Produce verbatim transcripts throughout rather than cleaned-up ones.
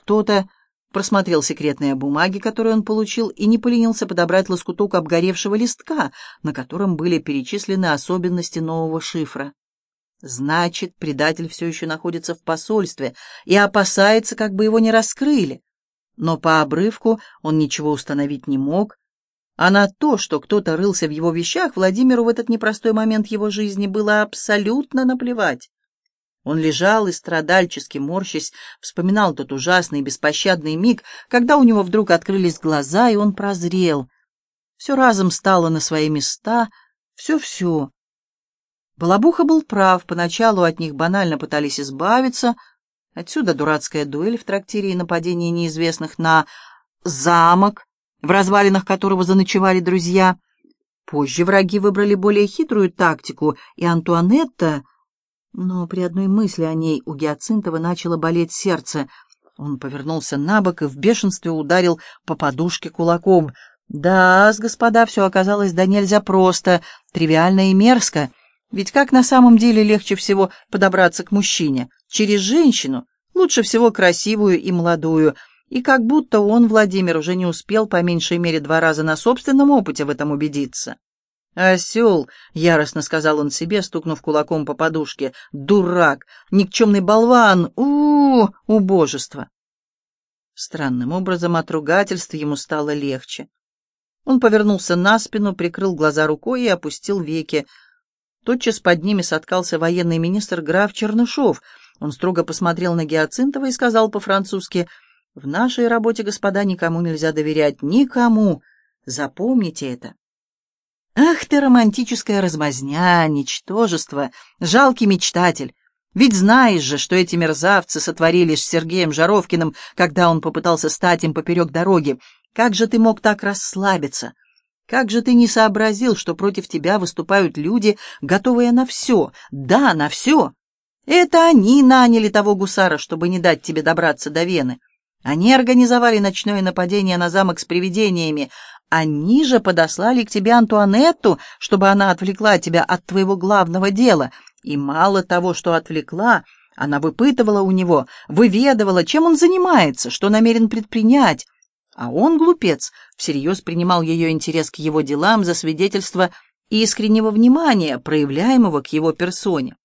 кто-то просмотрел секретные бумаги, которые он получил, и не поленился подобрать лоскуток обгоревшего листка, на котором были перечислены особенности нового шифра. Значит, предатель все еще находится в посольстве и опасается, как бы его не раскрыли. Но по обрывку он ничего установить не мог, а на то, что кто-то рылся в его вещах, Владимиру в этот непростой момент его жизни было абсолютно наплевать. Он лежал и, страдальчески морщась, вспоминал тот ужасный и беспощадный миг, когда у него вдруг открылись глаза, и он прозрел. Все разом стало на свои места, все-все. Балабуха был прав, поначалу от них банально пытались избавиться. Отсюда дурацкая дуэль в трактире и нападение неизвестных на замок, в развалинах которого заночевали друзья. Позже враги выбрали более хитрую тактику, и Антуанетта... Но при одной мысли о ней у Гиацинтова начало болеть сердце. Он повернулся на бок и в бешенстве ударил по подушке кулаком. Да, господа, все оказалось да нельзя просто, тривиально и мерзко. Ведь как на самом деле легче всего подобраться к мужчине? Через женщину, лучше всего красивую и молодую. И как будто он, Владимир, уже не успел по меньшей мере два раза на собственном опыте в этом убедиться. «Осел!» — яростно сказал он себе, стукнув кулаком по подушке. «Дурак! Никчемный болван! У-у-у! Убожество!» Странным образом от ругательств ему стало легче. Он повернулся на спину, прикрыл глаза рукой и опустил веки. Тотчас под ними соткался военный министр граф Чернышов. Он строго посмотрел на Гиацинтова и сказал по-французски: «В нашей работе, господа, никому нельзя доверять. Никому! Запомните это!» «Ах ты, романтическая размазня, ничтожество, жалкий мечтатель! Ведь знаешь же, что эти мерзавцы сотворили с Сергеем Жаровкиным, когда он попытался стать им поперек дороги. Как же ты мог так расслабиться? Как же ты не сообразил, что против тебя выступают люди, готовые на все? Да, на все! Это они наняли того гусара, чтобы не дать тебе добраться до Вены. Они организовали ночное нападение на замок с привидениями. Они же подослали к тебе Антуанетту, чтобы она отвлекла тебя от твоего главного дела. И мало того, что отвлекла, она выпытывала у него, выведывала, чем он занимается, что намерен предпринять. А он, глупец, всерьез принимал ее интерес к его делам за свидетельство искреннего внимания, проявляемого к его персоне.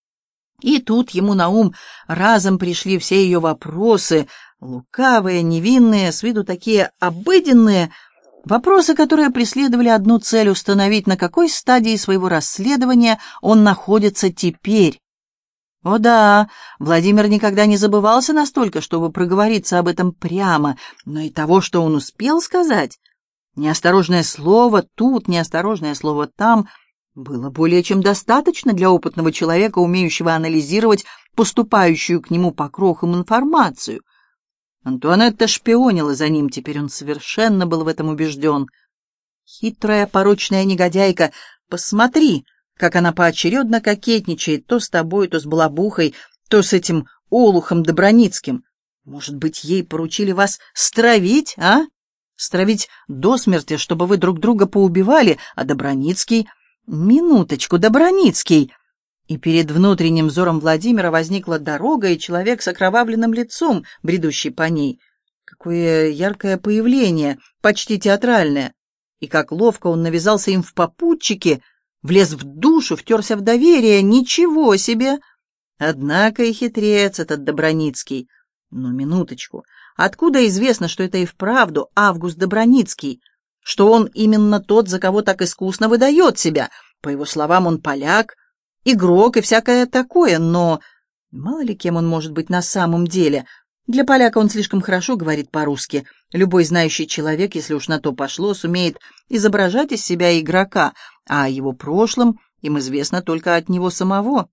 И тут ему на ум разом пришли все ее вопросы, лукавые, невинные, с виду такие обыденные, вопросы, которые преследовали одну цель — установить, на какой стадии своего расследования он находится теперь. О да, Владимир никогда не забывался настолько, чтобы проговориться об этом прямо, но и того, что он успел сказать, неосторожное слово тут, неосторожное слово там, было более чем достаточно для опытного человека, умеющего анализировать поступающую к нему по крохам информацию. Антуанетта шпионила за ним, теперь он совершенно был в этом убежден. Хитрая, порочная негодяйка, посмотри, как она поочередно кокетничает то с тобой, то с Балабухой, то с этим олухом Доброницким. Может быть, ей поручили вас стравить, а? Стравить до смерти, чтобы вы друг друга поубивали, а Доброницкий... Минуточку, Доброницкий! И перед внутренним взором Владимира возникла дорога и человек с окровавленным лицом, бредущий по ней. Какое яркое появление, почти театральное. И как ловко он навязался им в попутчике, влез в душу, втерся в доверие. Ничего себе! Однако и хитрец этот Доброницкий. Но минуточку, откуда известно, что это и вправду Август Доброницкий? Что он именно тот, за кого так искусно выдает себя? По его словам, он поляк, игрок и всякое такое, но мало ли кем он может быть на самом деле. Для поляка он слишком хорошо говорит по-русски. Любой знающий человек, если уж на то пошло, сумеет изображать из себя игрока, а о его прошлом им известно только от него самого.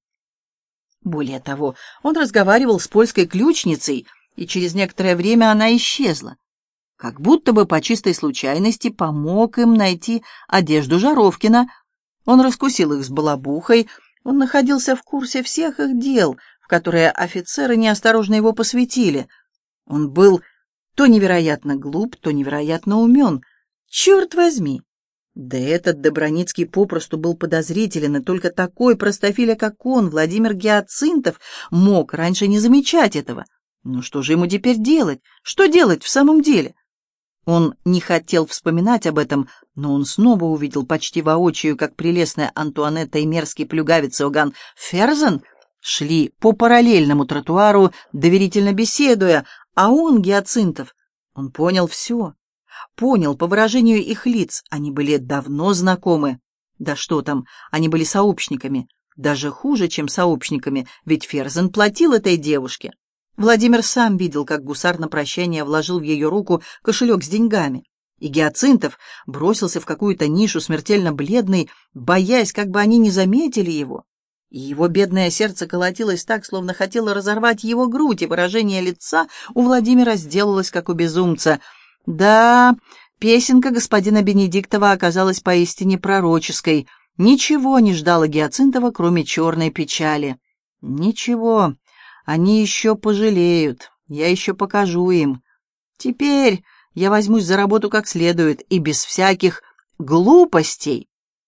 Более того, он разговаривал с польской ключницей, и через некоторое время она исчезла. Как будто бы по чистой случайности помог им найти одежду Жаровкина. Он раскусил их с Балабухой, он находился в курсе всех их дел, в которые офицеры неосторожно его посвятили. Он был то невероятно глуп, то невероятно умен. Черт возьми! Да этот Доброницкий попросту был подозрителен, и только такой простофиля, как он, Владимир Гиацинтов, мог раньше не замечать этого. Ну что же ему теперь делать? Что делать в самом деле? Он не хотел вспоминать об этом, но он снова увидел почти воочию, как прелестная Антуанетта и мерзкий плюгавец Иоганн Ферзен шли по параллельному тротуару, доверительно беседуя, а он, Гиацинтов, он понял все. Понял по выражению их лиц, они были давно знакомы. Да что там, они были сообщниками. Даже хуже, чем сообщниками, ведь Ферзен платил этой девушке. Владимир сам видел, как гусар на прощание вложил в ее руку кошелек с деньгами. И Гиацинтов бросился в какую-то нишу, смертельно бледный, боясь, как бы они не заметили его. И его бедное сердце колотилось так, словно хотело разорвать его грудь, и выражение лица у Владимира сделалось, как у безумца. Да, песенка господина Бенедиктова оказалась поистине пророческой. Ничего не ждало Гиацинтова, кроме черной печали. Ничего. Они еще пожалеют, я еще покажу им. Теперь я возьмусь за работу как следует и без всяких глупостей.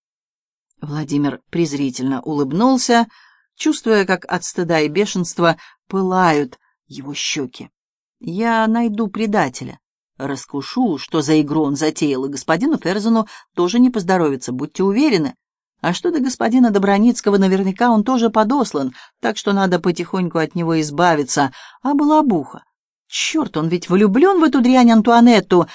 Владимир презрительно улыбнулся, чувствуя, как от стыда и бешенства пылают его щеки. Я найду предателя, раскушу, что за игру он затеял, и господину Ферзену тоже не поздоровится, будьте уверены. А что до господина Добраницкого, наверняка он тоже подослан, так что надо потихоньку от него избавиться. А Балабуха? Черт, он ведь влюблен в эту дрянь Антуанетту.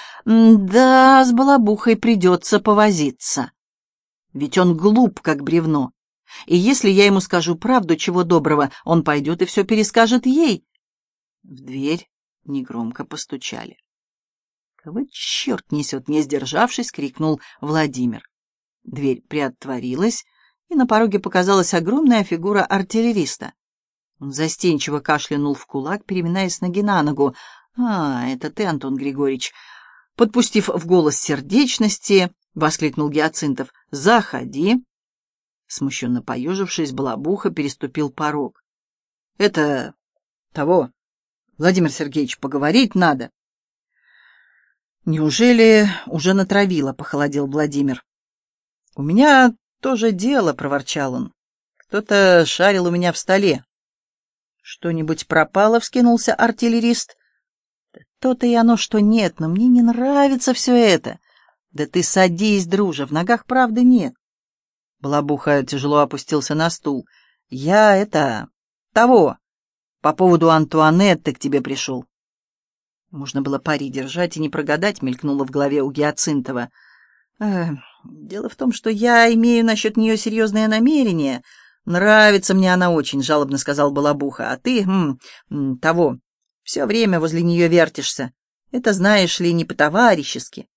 Да, с Балабухой придется повозиться. Ведь он глуп, как бревно. И если я ему скажу правду, чего доброго, он пойдет и все перескажет ей. В дверь негромко постучали. «Кого черт несет?» — не сдержавшись, крикнул Владимир. Дверь приотворилась, и на пороге показалась огромная фигура артиллериста. Он застенчиво кашлянул в кулак, переминаясь с ноги на ногу. «А, это ты, Антон Григорьевич!» Подпустив в голос сердечности, воскликнул Гиацинтов. «Заходи!» Смущенно поежившись, Балабуха переступил порог. «Это... того, Владимир Сергеевич, поговорить надо». «Неужели уже натравило?» — похолодел Владимир. «У меня тоже дело», — проворчал он. «Кто-то шарил у меня в столе». «Что-нибудь пропало?» — вскинулся артиллерист. «Да то-то и оно, что нет, но мне не нравится все это. Да ты садись, дружа, в ногах правды нет». Балабуха тяжело опустился на стул. «Я это... того... по поводу Антуанетты к тебе пришел». Можно было пари держать и не прогадать, мелькнуло в голове у Гиацинтова. «Э, дело в том, что я имею насчет нее серьезные намерения. Нравится мне она очень», — жалобно сказал Балабуха. «А ты, м, м, того, все время возле нее вертишься. Это, знаешь ли, не по-товарищески.